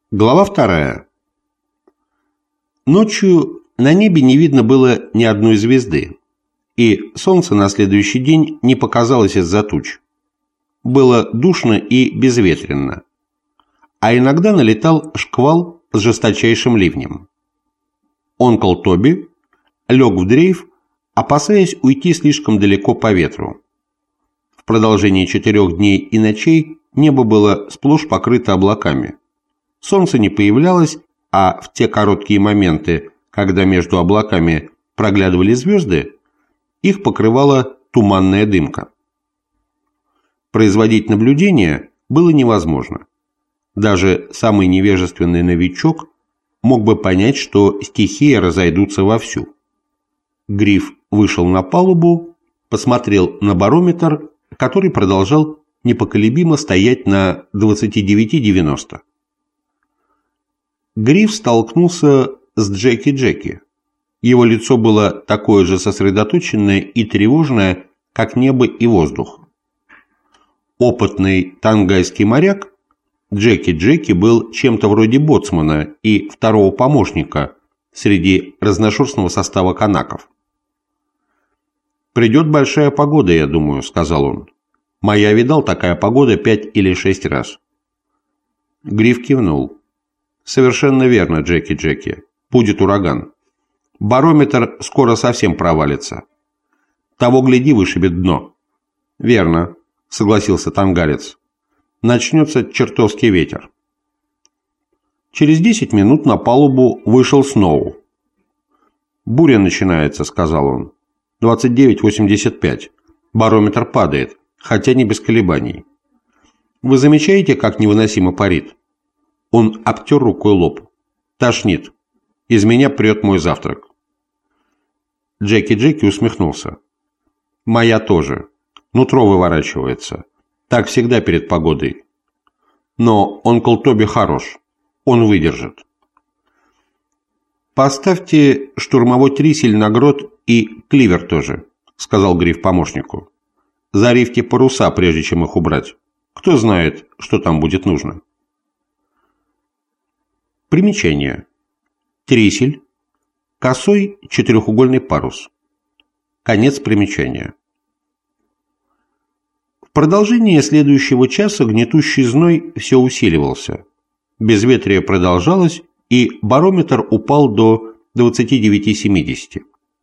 Глава 2. Ночью на небе не видно было ни одной звезды, и солнце на следующий день не показалось из-за туч. Было душно и безветренно, а иногда налетал шквал с жесточайшим ливнем. Онкл Тоби лег в дрейф, опасаясь уйти слишком далеко по ветру. В продолжении 4 дней и ночей небо было сплошь покрыто облаками. Солнце не появлялось, а в те короткие моменты, когда между облаками проглядывали звезды, их покрывала туманная дымка. Производить наблюдения было невозможно. Даже самый невежественный новичок мог бы понять, что стихии разойдутся вовсю. Гриф вышел на палубу, посмотрел на барометр, который продолжал непоколебимо стоять на 29,90. Гриф столкнулся с Джеки. Его лицо было такое же сосредоточенное и тревожное, как небо и воздух. Опытный тангайский моряк, Джеки был чем-то вроде боцмана и второго помощника среди разношерстного состава канаков. «Придет большая погода, я думаю», — сказал он. «Моя видал такая погода 5 или 6 раз». Гриф кивнул. «Совершенно верно, Джеки. Будет ураган. Барометр скоро совсем провалится. Того, гляди, вышибет дно». «Верно», — согласился тангалец. «Начнется чертовский ветер». Через 10 минут на палубу вышел Сноу. «Буря начинается», — сказал он. 29,85. Барометр падает, хотя не без колебаний. Вы замечаете, как невыносимо парит? Он обтер рукой лоб. Тошнит. Из меня прет мой завтрак. Джеки усмехнулся. Моя тоже. Нутро выворачивается. Так всегда перед погодой. Но онкл Тоби хорош. Он выдержит. «Поставьте штурмовой трисель на грот и кливер тоже», — сказал Гриф помощнику. «Зарифьте паруса, прежде чем их убрать. Кто знает, что там будет нужно». Примечание. Трисель. Косой четырехугольный парус. Конец примечания. В продолжение следующего часа гнетущий зной все усиливался. Безветрие продолжалось, и барометр упал до 29,70.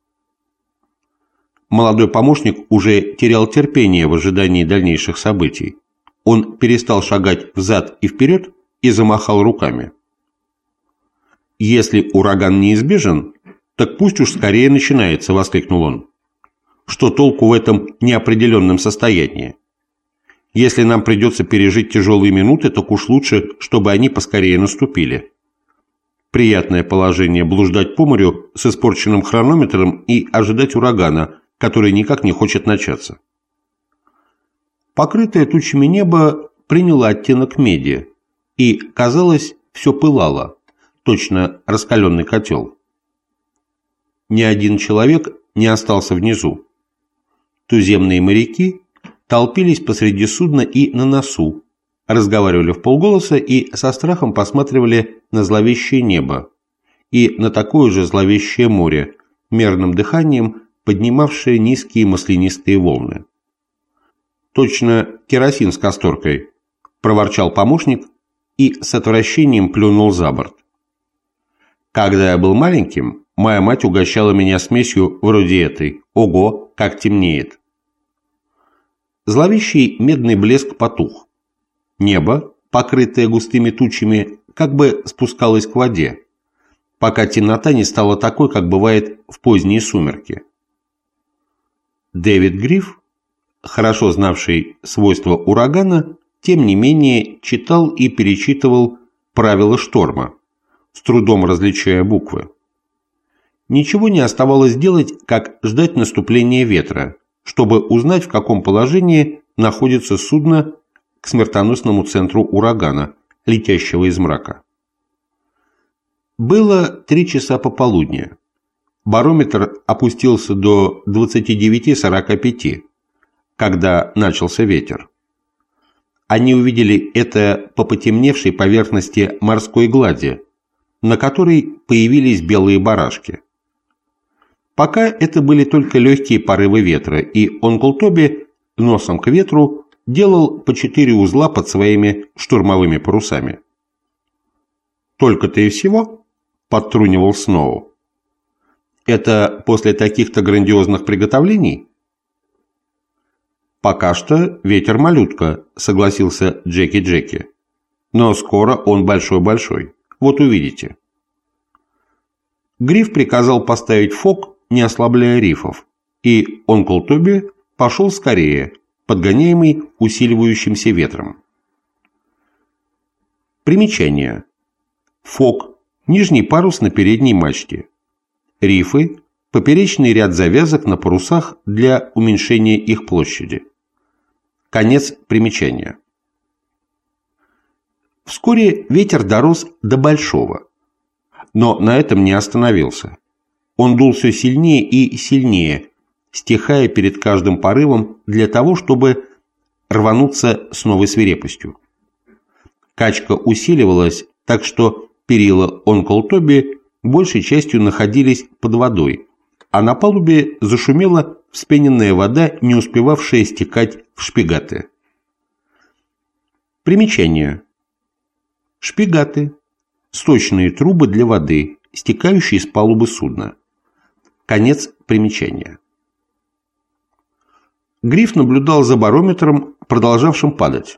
Молодой помощник уже терял терпение в ожидании дальнейших событий. Он перестал шагать взад и вперед и замахал руками. «Если ураган неизбежен, так пусть уж скорее начинается», — воскликнул он. «Что толку в этом неопределенном состоянии? Если нам придется пережить тяжелые минуты, так уж лучше, чтобы они поскорее наступили. Приятное положение блуждать по морю с испорченным хронометром и ожидать урагана, который никак не хочет начаться». Покрытое тучами небо приняло оттенок меди, и, казалось, все пылало, точно раскаленный котел. Ни один человек не остался внизу. Туземные моряки толпились посреди судна и на носу, разговаривали вполголоса и со страхом посматривали на зловещее небо и на такое же зловещее море, мерным дыханием поднимавшее низкие маслянистые волны. «Точно керосин с касторкой», – проворчал помощник и с отвращением плюнул за борт. «Когда я был маленьким, моя мать угощала меня смесью вроде этой. Ого, как темнеет!» Зловещий медный блеск потух. Небо, покрытое густыми тучами, как бы спускалось к воде, пока темнота не стала такой, как бывает в поздние сумерки. Дэвид Гриф, хорошо знавший свойства урагана, тем не менее читал и перечитывал правила шторма, с трудом различая буквы. Ничего не оставалось делать, как ждать наступления ветра, чтобы узнать, в каком положении находится судно к смертоносному центру урагана, летящего из мрака. Было 3 часа пополудни. Барометр опустился до 29,45, когда начался ветер. Они увидели это по потемневшей поверхности морской глади, на которой появились белые барашки. Пока это были только легкие порывы ветра, и Онкл Тоби носом к ветру делал по 4 узла под своими штурмовыми парусами. «Только-то и всего?» – подтрунивал Сноу. «Это после таких-то грандиозных приготовлений?» «Пока что ветер малютка», – согласился Джеки. «Но скоро он большой-большой. Вот увидите». Гриф приказал поставить фок, не ослабляя рифов, и Онкл Тоби пошел скорее, подгоняемый усиливающимся ветром. Примечание. Фок – нижний парус на передней мачте. Рифы – поперечный ряд завязок на парусах для уменьшения их площади. Конец примечания. Вскоре ветер дорос до большого, но на этом не остановился. Он дул все сильнее и сильнее, стихая перед каждым порывом для того, чтобы рвануться с новой свирепостью. Качка усиливалась, так что перила Онкл Тоби большей частью находились под водой, а на палубе зашумела вспененная вода, не успевавшая стекать в шпигаты. Примечание. Шпигаты – сточные трубы для воды, стекающие с палубы судна. Конец примечания. Гриф наблюдал за барометром, продолжавшим падать.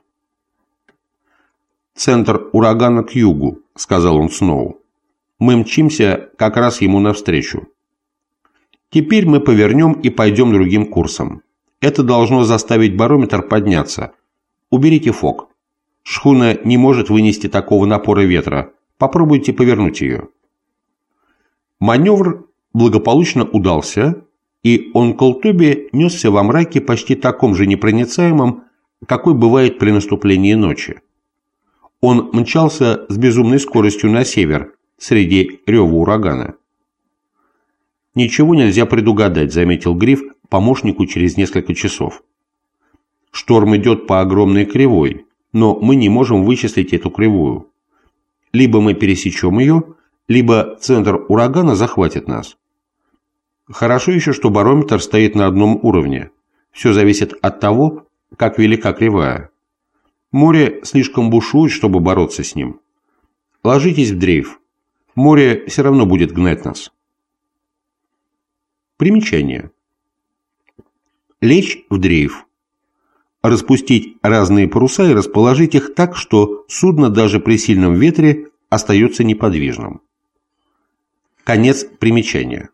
«Центр урагана к югу», — сказал он Сноу. «Мы мчимся как раз ему навстречу. Теперь мы повернем и пойдем другим курсом. Это должно заставить барометр подняться. Уберите фок. Шхуна не может вынести такого напора ветра. Попробуйте повернуть ее». Маневр благополучно удался, и Онкл Тоби несся во мраке почти таком же непроницаемом, какой бывает при наступлении ночи. Он мчался с безумной скоростью на север, среди рева урагана. «Ничего нельзя предугадать», — заметил Гриф помощнику через несколько часов. «Шторм идет по огромной кривой, но мы не можем вычислить эту кривую. Либо мы пересечем ее, либо центр урагана захватит нас. Хорошо еще, что барометр стоит на одном уровне. Все зависит от того, как велика кривая. Море слишком бушует, чтобы бороться с ним. Ложитесь в дрейф. Море все равно будет гнать нас». Примечание. Лечь в дрейф. Распустить разные паруса и расположить их так, что судно даже при сильном ветре остается неподвижным. Конец примечания.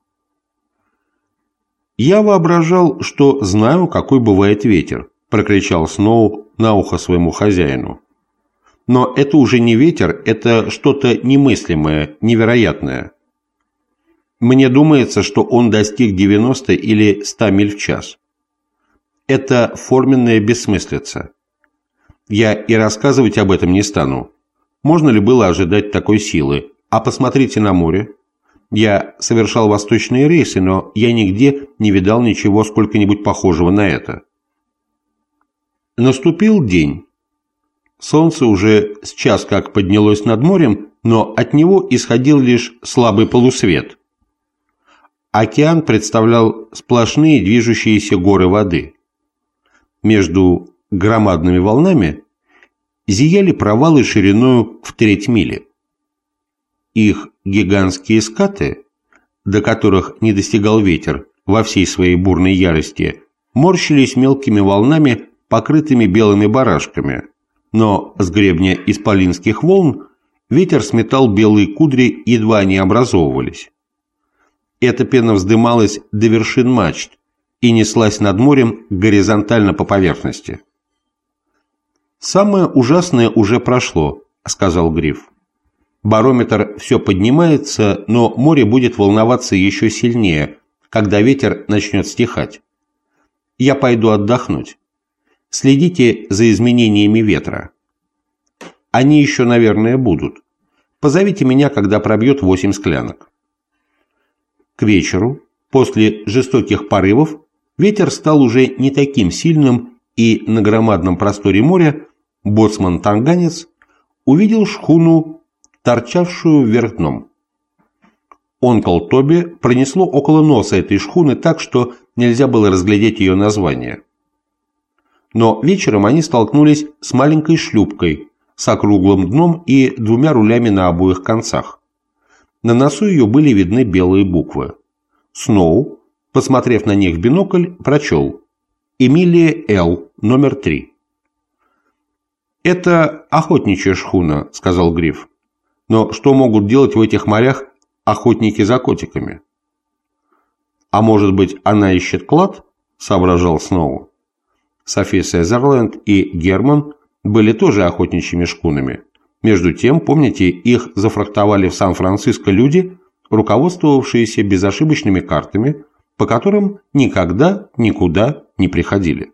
«Я воображал, что знаю, какой бывает ветер», – прокричал Сноу на ухо своему хозяину. «Но это уже не ветер, это что-то немыслимое, невероятное. Мне думается, что он достиг 90 или 100 миль в час. Это форменная бессмыслица. Я и рассказывать об этом не стану. Можно ли было ожидать такой силы? А посмотрите на море. Я совершал восточные рейсы, но я нигде не видал ничего сколько-нибудь похожего на это». Наступил день. Солнце уже с час как поднялось над морем, но от него исходил лишь слабый полусвет. Океан представлял сплошные движущиеся горы воды. Между громадными волнами зияли провалы шириною в 1/3 мили. Их гигантские скаты, до которых не достигал ветер во всей своей бурной ярости, морщились мелкими волнами, покрытыми белыми барашками, но с гребня исполинских волн ветер сметал белые кудри, едва они образовывались. Эта пена вздымалась до вершин мачт и неслась над морем горизонтально по поверхности. «Самое ужасное уже прошло», — сказал Гриф. «Барометр все поднимается, но море будет волноваться еще сильнее, когда ветер начнет стихать. Я пойду отдохнуть. Следите за изменениями ветра. Они еще, наверное, будут. Позовите меня, когда пробьет 8 склянок». К вечеру, после жестоких порывов, ветер стал уже не таким сильным, и на громадном просторе моря боцман-танганец увидел шхуну, торчавшую вверх дном. Онкл Тоби пронесло около носа этой шхуны так, что нельзя было разглядеть ее название. Но вечером они столкнулись с маленькой шлюпкой с округлым дном и двумя рулями на обоих концах. На носу ее были видны белые буквы. Сноу, посмотрев на них в бинокль, прочел: «Эмилия Л., номер 3». «Это охотничья шхуна», — сказал Гриф. «Но что могут делать в этих морях охотники за котиками?» «А может быть, она ищет клад?» — соображал Сноу. Софи Сезерленд и Герман были тоже охотничьими шхунами. Между тем, помните, их зафрахтовали в Сан-Франциско люди, руководствовавшиеся безошибочными картами, по которым никогда никуда не приходили.